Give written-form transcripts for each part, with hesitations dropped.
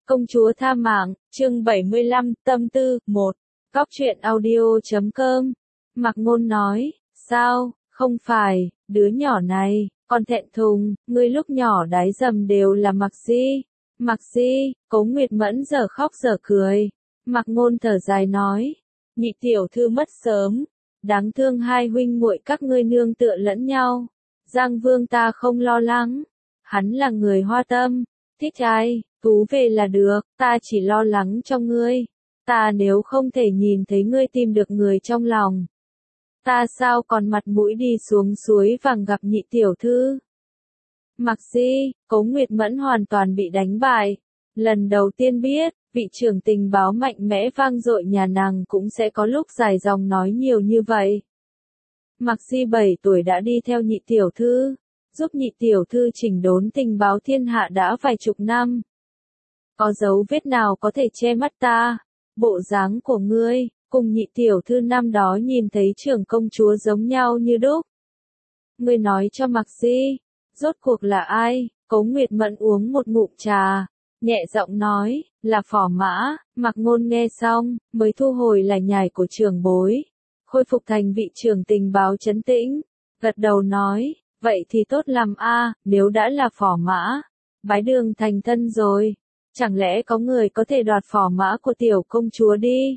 Công chúa tha mạng, chương 75, tâm tư, 1. Góc truyện audio.com. Mạc Ngôn nói, sao, không phải, đứa nhỏ này, con thẹn thùng, ngươi lúc nhỏ đái dầm đều là Mạc Di. Mạc Di, Cố Nguyệt Mẫn giờ khóc giờ cười. Mạc Ngôn thở dài nói, nhị tiểu thư mất sớm, đáng thương hai huynh muội các ngươi nương tựa lẫn nhau. Giang Vương ta không lo lắng, hắn là người hoa tâm, thích ai, tú về là được, ta chỉ lo lắng cho ngươi. Ta nếu không thể nhìn thấy ngươi tìm được người trong lòng, ta sao còn mặt mũi đi xuống suối vàng gặp nhị tiểu thư. Mạc Di, Cố Nguyệt Mẫn hoàn toàn bị đánh bại. Lần đầu tiên biết, vị trưởng tình báo mạnh mẽ vang dội nhà nàng cũng sẽ có lúc dài dòng nói nhiều như vậy. Mạc Di 7 tuổi đã đi theo nhị tiểu thư, giúp nhị tiểu thư chỉnh đốn tình báo thiên hạ đã vài chục năm. Có dấu vết nào có thể che mắt ta? Bộ dáng của ngươi, cùng nhị tiểu thư năm đó nhìn thấy trưởng công chúa giống nhau như đúc. Ngươi nói cho Mạc Di, rốt cuộc là ai? Cố Nguyệt Mẫn uống một ngụm trà, nhẹ giọng nói, là Phò Mã. Mạc Ngôn nghe xong, mới thu hồi lải nhải của trưởng bối, khôi phục thành vị trưởng tình báo trấn tĩnh, gật đầu nói, vậy thì tốt lắm a, nếu đã là Phò Mã, bái đường thành thân rồi, chẳng lẽ có người có thể đoạt Phò Mã của tiểu công chúa đi?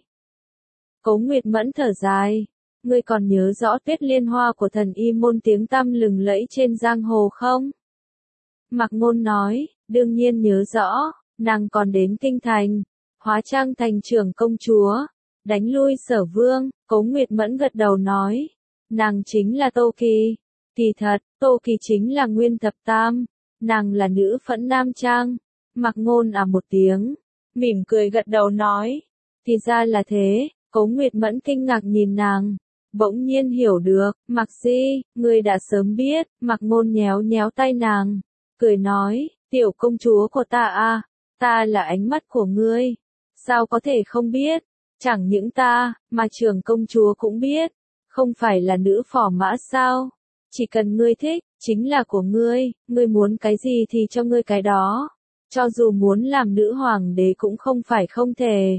Cố Nguyệt Mẫn thở dài, ngươi còn nhớ rõ Tuyết Liên Hoa của thần y môn tiếng tăm lừng lẫy trên giang hồ không? Mạc Ngôn nói, đương nhiên nhớ rõ, nàng còn đến kinh thành, hóa trang thành trưởng công chúa, đánh lui Sở Vương. Cố Nguyệt Mẫn gật đầu nói, nàng chính là Tô Kỳ. Kỳ thật, Tô Kỳ chính là Nguyên Thập Tam, nàng là nữ phẫn nam trang. Mạc Ngôn một tiếng, mỉm cười gật đầu nói, thì ra là thế. Cố Nguyệt Mẫn kinh ngạc nhìn nàng, bỗng nhiên hiểu được, Mạc Di, ngươi đã sớm biết. Mạc Ngôn nhéo nhéo tay nàng, cười nói, tiểu công chúa của ta à, ta là ánh mắt của ngươi, sao có thể không biết? Chẳng những ta, mà trưởng công chúa cũng biết, không phải là nữ Phò Mã sao? Chỉ cần ngươi thích, chính là của ngươi, ngươi muốn cái gì thì cho ngươi cái đó, cho dù muốn làm nữ hoàng đế cũng không phải không thể.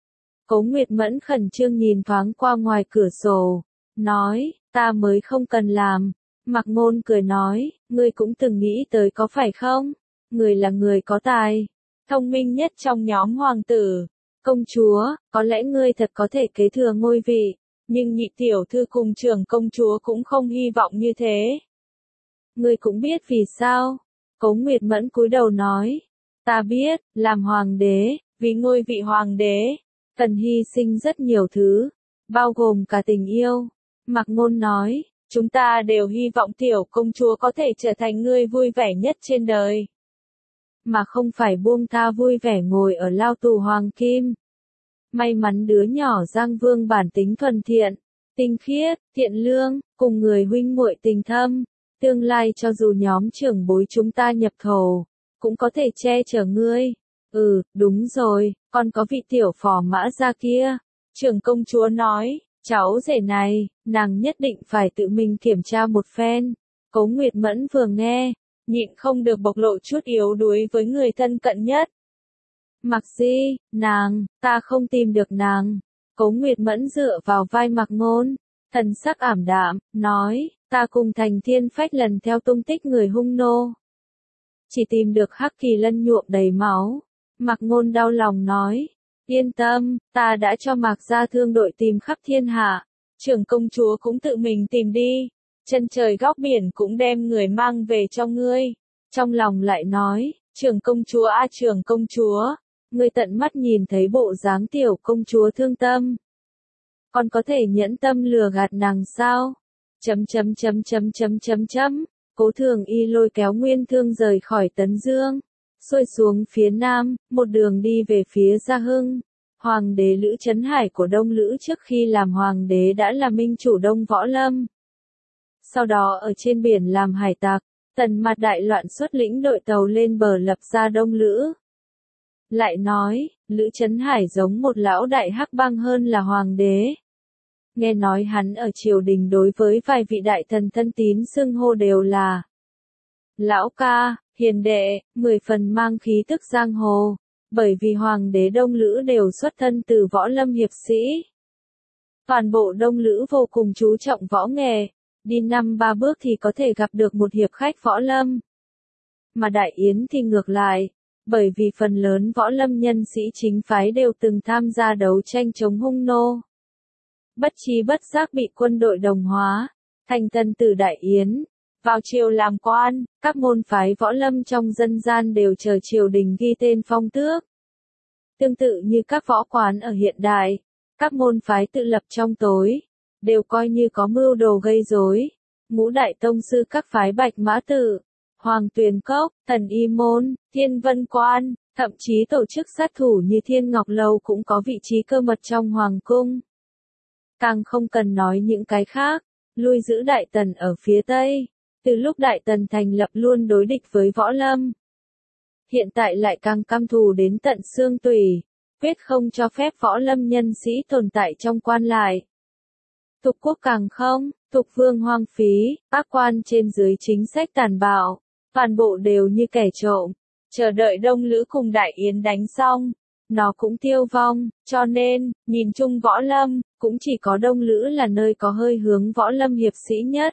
Cố Nguyệt Mẫn khẩn trương nhìn thoáng qua ngoài cửa sổ, nói, ta mới không cần làm. Mạc Ngôn cười nói, ngươi cũng từng nghĩ tới có phải không? Ngươi là người có tài, thông minh nhất trong nhóm hoàng tử. Công chúa, có lẽ ngươi thật có thể kế thừa ngôi vị, nhưng nhị tiểu thư cùng trưởng công chúa cũng không hy vọng như thế. Ngươi cũng biết vì sao? Cố Nguyệt Mẫn cúi đầu nói, ta biết, làm hoàng đế, vì ngôi vị hoàng đế, cần hy sinh rất nhiều thứ, bao gồm cả tình yêu. Mạc Ngôn nói, chúng ta đều hy vọng tiểu công chúa có thể trở thành người vui vẻ nhất trên đời, mà không phải buông tha vui vẻ ngồi ở lao tù hoàng kim. May mắn đứa nhỏ Giang Vương bản tính thuần thiện, tinh khiết, thiện lương, cùng người huynh muội tình thâm, tương lai cho dù nhóm trưởng bối chúng ta nhập thổ, cũng có thể che chở ngươi. Đúng rồi, còn có vị tiểu Phò Mã gia kia. Trưởng công chúa nói, cháu rể này, nàng nhất định phải tự mình kiểm tra một phen. Cố Nguyệt Mẫn vừa nghe, nhịn không được bộc lộ chút yếu đuối với người thân cận nhất. Mạc Di, ta không tìm được nàng. Cố Nguyệt Mẫn dựa vào vai Mạc Ngôn, thần sắc ảm đạm, nói, ta cùng Thành Thiên Phách lần theo tung tích người hung nô, chỉ tìm được Hắc Kỳ Lân nhuộm đầy máu. Mạc Ngôn đau lòng nói, yên tâm, ta đã cho Mạc gia thương đội tìm khắp thiên hạ, trưởng công chúa cũng tự mình tìm đi, chân trời góc biển cũng đem người mang về cho ngươi. Trong lòng lại nói, trưởng công chúa trưởng công chúa, ngươi tận mắt nhìn thấy bộ dáng tiểu công chúa thương tâm, còn có thể nhẫn tâm lừa gạt nàng sao? Cố Thường Y lôi kéo Nguyên Thương rời khỏi Tấn Dương, xuôi xuống phía nam, một đường đi về phía Gia Hưng. Hoàng đế Lữ Chấn Hải của Đông Lữ trước khi làm hoàng đế đã là minh chủ Đông Võ Lâm. Sau đó ở trên biển làm hải tặc, Tần Mạt đại loạn xuất lĩnh đội tàu lên bờ lập ra Đông Lữ. Lại nói, Lữ Chấn Hải giống một lão đại hắc bang hơn là hoàng đế. Nghe nói hắn ở triều đình đối với vài vị đại thần thân tín xưng hô đều là lão ca, hiền đệ, 10 phần mang khí tức giang hồ. Bởi vì hoàng đế Đông Lữ đều xuất thân từ võ lâm hiệp sĩ. Toàn bộ Đông Lữ vô cùng chú trọng võ nghệ, đi 5-3 bước thì có thể gặp được một hiệp khách võ lâm. Mà Đại Yến thì ngược lại, bởi vì phần lớn võ lâm nhân sĩ chính phái đều từng tham gia đấu tranh chống hung nô. Bất trí bất giác bị quân đội đồng hóa, thành tân tử Đại Yến, vào triều làm quan, các môn phái võ lâm trong dân gian đều chờ triều đình ghi tên phong tước. Tương tự như các võ quán ở hiện đại, các môn phái tự lập trong tối, đều coi như có mưu đồ gây rối. Ngũ đại tông sư các phái Bạch Mã Tự, Hoàng Tuyền Cốc, Thần Y Môn, Thiên Vân Quan, thậm chí tổ chức sát thủ như Thiên Ngọc Lâu cũng có vị trí cơ mật trong Hoàng Cung. Càng không cần nói những cái khác, lui giữ Đại Tần ở phía Tây, từ lúc Đại Tần thành lập luôn đối địch với võ lâm. Hiện tại lại càng căm thù đến tận xương tủy, quyết không cho phép võ lâm nhân sĩ tồn tại trong quan lại. Tục quốc càng không, tục vương hoang phí, các quan trên dưới chính sách tàn bạo, toàn bộ đều như kẻ trộm, chờ đợi Đông Lữ cùng Đại Yến đánh xong, nó cũng tiêu vong, cho nên, nhìn chung võ lâm, cũng chỉ có Đông Lữ là nơi có hơi hướng võ lâm hiệp sĩ nhất.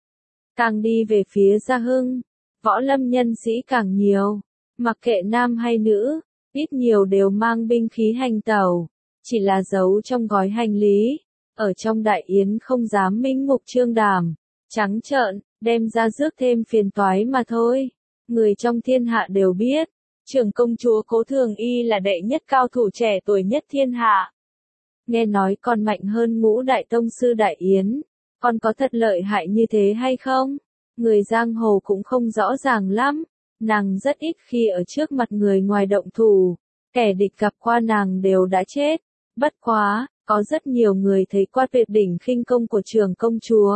Càng đi về phía Gia Hưng, võ lâm nhân sĩ càng nhiều, mặc kệ nam hay nữ, ít nhiều đều mang binh khí hành tẩu, chỉ là giấu trong gói hành lý, ở trong Đại Yến không dám minh mục trương đảm, trắng trợn, đem ra rước thêm phiền toái mà thôi. Người trong thiên hạ đều biết, trưởng công chúa Cố Thường Y là đệ nhất cao thủ trẻ tuổi nhất thiên hạ. Nghe nói còn mạnh hơn ngũ đại tông sư Đại Yến, còn có thật lợi hại như thế hay không? Người giang hồ cũng không rõ ràng lắm, nàng rất ít khi ở trước mặt người ngoài động thủ, kẻ địch gặp qua nàng đều đã chết. Bất quá, có rất nhiều người thấy qua tuyệt đỉnh khinh công của trưởng công chúa.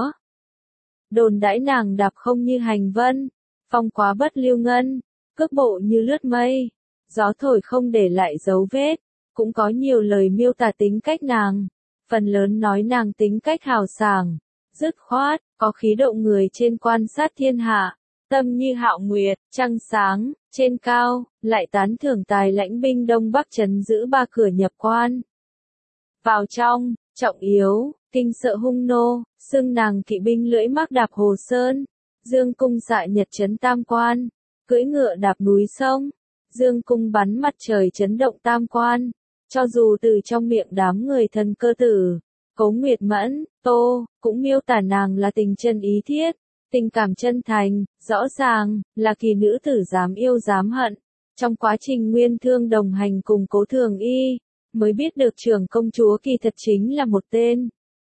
Đồn đãi nàng đạp không như hành vân, phong quá bất lưu ngân, cước bộ như lướt mây, gió thổi không để lại dấu vết, cũng có nhiều lời miêu tả tính cách nàng, phần lớn nói nàng tính cách hào sảng, dứt khoát, có khí độ người trên quan sát thiên hạ, tâm như hạo nguyệt, trăng sáng, trên cao, lại tán thưởng tài lãnh binh Đông Bắc trấn giữ 3 cửa nhập quan. Vào trong, trọng yếu, kinh sợ hung nô, xưng nàng kỵ binh lưỡi mác đạp Hồ Sơn, dương cung xạ nhật trấn Tam Quan, cưỡi ngựa đạp núi sông, dương cung bắn mặt trời chấn động Tam Quan. Cho dù từ trong miệng đám người thần cơ tử, Cố Nguyệt Mẫn, Tô, cũng miêu tả nàng là tình chân ý thiết, tình cảm chân thành, rõ ràng, là kỳ nữ tử dám yêu dám hận. Trong quá trình nguyên thương đồng hành cùng Cố Thường Y, mới biết được trưởng công chúa kỳ thật chính là một tên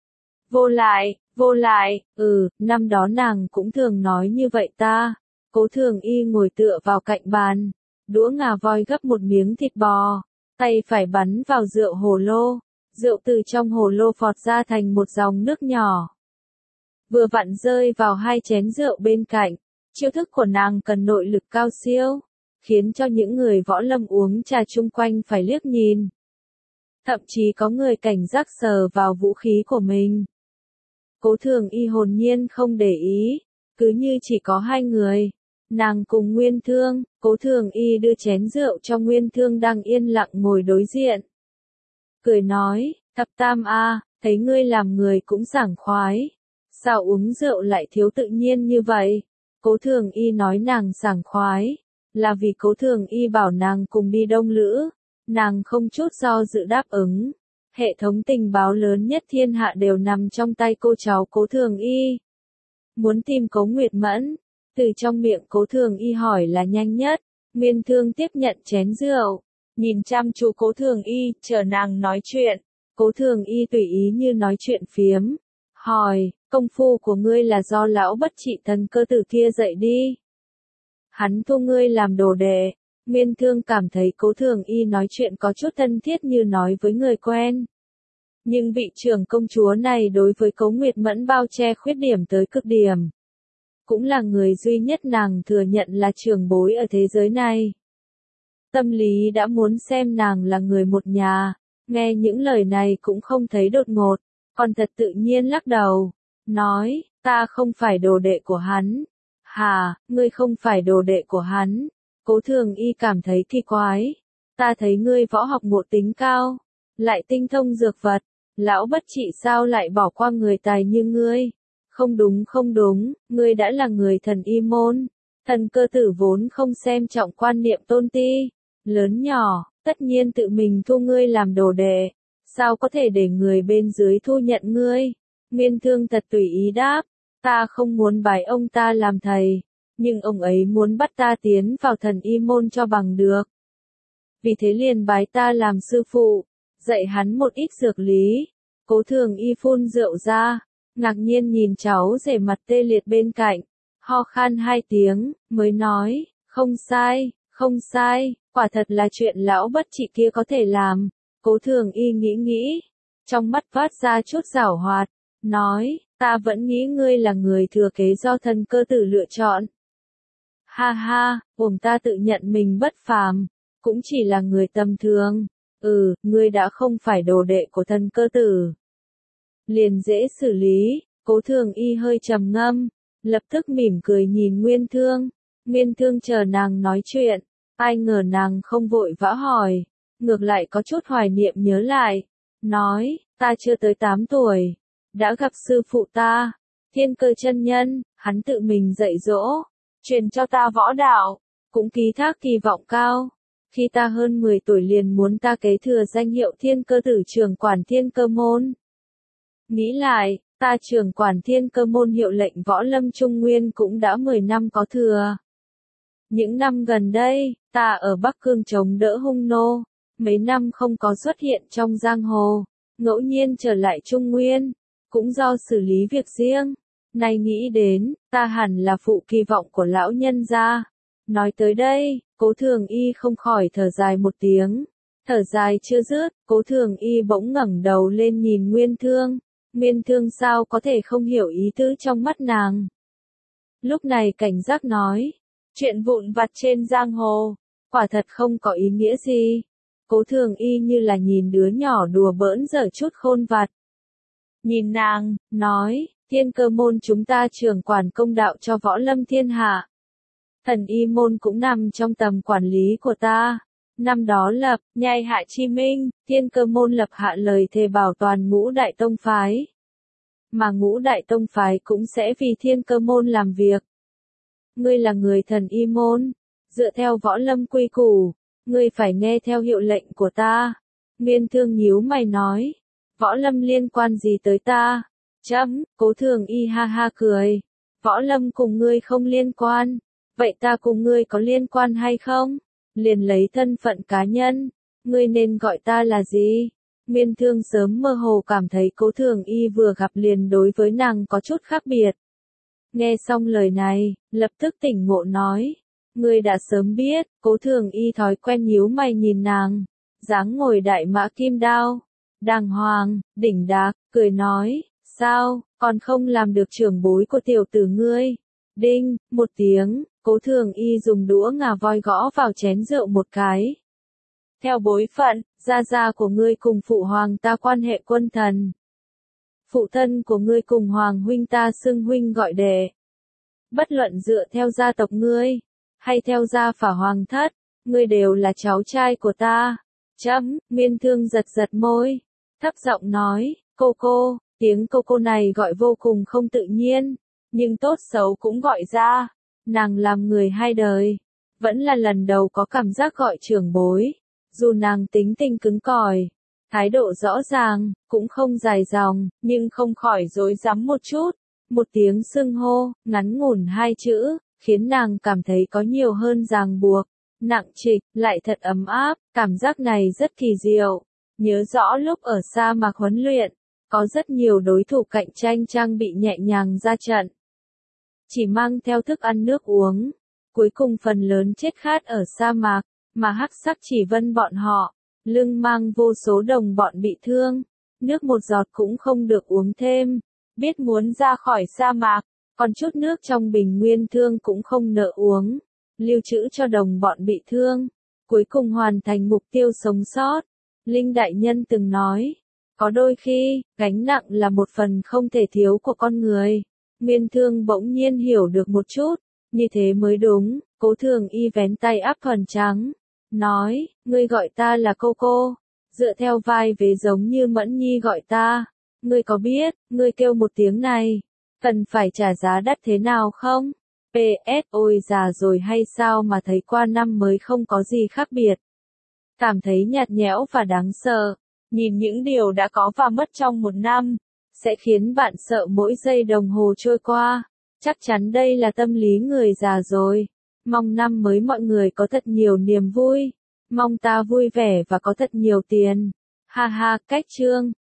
vô lại, năm đó nàng cũng thường nói như vậy ta. Cố Thường Y ngồi tựa vào cạnh bàn, đũa ngà voi gấp một miếng thịt bò, tay phải bắn vào rượu hồ lô, rượu từ trong hồ lô phọt ra thành một dòng nước nhỏ. Vừa vặn rơi vào 2 chén rượu bên cạnh, chiêu thức của nàng cần nội lực cao siêu, khiến cho những người võ lâm uống trà chung quanh phải liếc nhìn. Thậm chí có người cảnh giác sờ vào vũ khí của mình. Cố Thường Y hồn nhiên không để ý, cứ như chỉ có 2 người. Nàng cùng Nguyên Thương, Cố Thường Y đưa chén rượu cho Nguyên Thương đang yên lặng ngồi đối diện. Cười nói, thập tam a, thấy ngươi làm người cũng sảng khoái. Sao uống rượu lại thiếu tự nhiên như vậy? Cố Thường Y nói nàng sảng khoái, là vì Cố Thường Y bảo nàng cùng đi Đông Lữ. Nàng không chút do dự đáp ứng. Hệ thống tình báo lớn nhất thiên hạ đều nằm trong tay cô cháu Cố Thường Y. Muốn tìm Cố Nguyệt Mẫn, từ trong miệng Cố Thường Y hỏi là nhanh nhất. Nguyên Thương tiếp nhận chén rượu, nhìn chăm chú Cố Thường Y, chờ nàng nói chuyện. Cố Thường Y tùy ý như nói chuyện phiếm, hỏi, công phu của ngươi là do lão bất trị thần cơ tử kia dạy đi. Hắn thu ngươi làm đồ đệ. Nguyên Thương cảm thấy Cố Thường Y nói chuyện có chút thân thiết như nói với người quen. Nhưng vị trưởng công chúa này đối với Cố Nguyệt Mẫn bao che khuyết điểm tới cực điểm. Cũng là người duy nhất nàng thừa nhận là trưởng bối ở thế giới này. Tâm lý đã muốn xem nàng là người một nhà, nghe những lời này cũng không thấy đột ngột, còn thật tự nhiên lắc đầu, nói, ta không phải đồ đệ của hắn. Hà, ngươi không phải đồ đệ của hắn. Cố Thường Y cảm thấy kỳ quái. ta thấy ngươi võ học ngộ tính cao, lại tinh thông dược vật, lão bất trị sao lại bỏ qua người tài như ngươi? Không đúng không đúng, ngươi đã là người thần y môn, thần cơ tử vốn không xem trọng quan niệm tôn ti, lớn nhỏ, tất nhiên tự mình thu ngươi làm đồ đệ, sao có thể để người bên dưới thu nhận ngươi? Nguyên Thương thật tùy ý đáp, ta không muốn bái ông ta làm thầy, nhưng ông ấy muốn bắt ta tiến vào thần y môn cho bằng được. Vì thế liền bái ta làm sư phụ, dạy hắn một ít dược lý. Cố Thường Y phun rượu ra, ngạc nhiên nhìn cháu rể mặt tê liệt bên cạnh, ho khan 2 tiếng, mới nói, không sai, quả thật là chuyện lão bất trị kia có thể làm. Cố Thường Y nghĩ, trong mắt phát ra chút giảo hoạt, nói, ta vẫn nghĩ ngươi là người thừa kế do thần cơ tử lựa chọn. Ha ha, ta tự nhận mình bất phàm, cũng chỉ là người tầm thường. Ngươi đã không phải đồ đệ của thần cơ tử. Liền dễ xử lý, Cố Thường Y hơi trầm ngâm, lập tức mỉm cười nhìn Nguyên Thương. Nguyên Thương chờ nàng nói chuyện, ai ngờ nàng không vội vã hỏi, ngược lại có chút hoài niệm nhớ lại, nói, ta chưa tới 8 tuổi, đã gặp sư phụ ta, Thiên Cơ chân nhân, hắn tự mình dạy dỗ, truyền cho ta võ đạo, cũng ký thác kỳ vọng cao. Khi ta hơn 10 tuổi liền muốn ta kế thừa danh hiệu Thiên Cơ tử trưởng quản Thiên Cơ môn. Nghĩ lại, ta trưởng quản Thiên Cơ môn hiệu lệnh võ lâm Trung Nguyên cũng đã 10 năm có thừa. Những năm gần đây, ta ở Bắc Cương chống đỡ hung nô, mấy năm không có xuất hiện trong giang hồ, ngẫu nhiên trở lại Trung Nguyên, cũng do xử lý việc riêng. Nay nghĩ đến, ta hẳn là phụ kỳ vọng của lão nhân gia. Nói tới đây, Cố Thường Y không khỏi thở dài một tiếng. Thở dài chưa dứt, Cố Thường Y bỗng ngẩng đầu lên nhìn Nguyên Thương. Nguyên Thương sao có thể không hiểu ý tứ trong mắt nàng. Lúc này cảnh giác nói, chuyện vụn vặt trên giang hồ, quả thật không có ý nghĩa gì. Cố Thường Y như là nhìn đứa nhỏ đùa bỡn dở chút khôn vặt. Nhìn nàng, nói, Thiên Cơ môn chúng ta trưởng quản công đạo cho võ lâm thiên hạ. Thần y môn cũng nằm trong tầm quản lý của ta. Năm đó lập, nhai hạ chi minh, Thiên Cơ môn lập hạ lời thề bảo toàn Ngũ Đại Tông phái. Mà Ngũ Đại Tông phái cũng sẽ vì Thiên Cơ môn làm việc. Ngươi là người thần y môn, dựa theo võ lâm quy củ, ngươi phải nghe theo hiệu lệnh của ta. Nguyên Thương nhíu mày nói, võ lâm liên quan gì tới ta? Cố Thường Y ha ha cười, võ lâm cùng ngươi không liên quan, vậy ta cùng ngươi có liên quan hay không? Liền lấy thân phận cá nhân, ngươi nên gọi ta là gì? Nguyên Thương sớm mơ hồ cảm thấy Cố Thường Y vừa gặp liền đối với nàng có chút khác biệt. Nghe xong lời này, lập tức tỉnh ngộ nói, ngươi đã sớm biết. Cố Thường Y thói quen nhíu mày nhìn nàng, dáng ngồi đại mã kim đao, đàng hoàng, đỉnh đạc, cười nói, sao, còn không làm được trưởng bối của tiểu tử ngươi? Đinh, một tiếng, Cố Thường Y dùng đũa ngà voi gõ vào chén rượu một cái. Theo bối phận, gia gia của ngươi cùng phụ hoàng ta quan hệ quân thần. Phụ thân của ngươi cùng hoàng huynh ta xưng huynh gọi đệ. Bất luận dựa theo gia tộc ngươi, hay theo gia phả hoàng thất, ngươi đều là cháu trai của ta. Nguyên Thương giật giật môi, thấp giọng nói, cô, tiếng cô này gọi vô cùng không tự nhiên, nhưng tốt xấu cũng gọi ra. Nàng làm người 2 đời, vẫn là lần đầu có cảm giác gọi trưởng bối. Dù nàng tính tình cứng cỏi, thái độ rõ ràng, cũng không dài dòng, nhưng không khỏi rối rắm một chút. Một tiếng xưng hô, ngắn ngủn 2 chữ, khiến nàng cảm thấy có nhiều hơn ràng buộc, nặng trịch, lại thật ấm áp. Cảm giác này rất kỳ diệu. Nhớ rõ lúc ở sa mạc huấn luyện, có rất nhiều đối thủ cạnh tranh trang bị nhẹ nhàng ra trận, chỉ mang theo thức ăn nước uống, cuối cùng phần lớn chết khát ở sa mạc, mà Hắc Sắc Chỉ Vân bọn họ, lưng mang vô số đồng bọn bị thương, nước một giọt cũng không được uống thêm, biết muốn ra khỏi sa mạc, còn chút nước trong bình Nguyên Thương cũng không nỡ uống, lưu trữ cho đồng bọn bị thương, cuối cùng hoàn thành mục tiêu sống sót. Linh Đại Nhân từng nói, có đôi khi, gánh nặng là một phần không thể thiếu của con người. Nguyên Thương bỗng nhiên hiểu được một chút, như thế mới đúng. Cố Thường Y vén tay áp thuần trắng, nói, ngươi gọi ta là cô, dựa theo vai vế giống như Mẫn Nhi gọi ta. Ngươi có biết, ngươi kêu một tiếng này, cần phải trả giá đắt thế nào không? PS, ôi già rồi hay sao mà thấy qua năm mới không có gì khác biệt. Cảm thấy nhạt nhẽo và đáng sợ. Nhìn những điều đã có và mất trong một năm, sẽ khiến bạn sợ mỗi giây đồng hồ trôi qua. Chắc chắn đây là tâm lý người già rồi. Mong năm mới mọi người có thật nhiều niềm vui. Mong ta vui vẻ và có thật nhiều tiền. Ha ha, cách chương.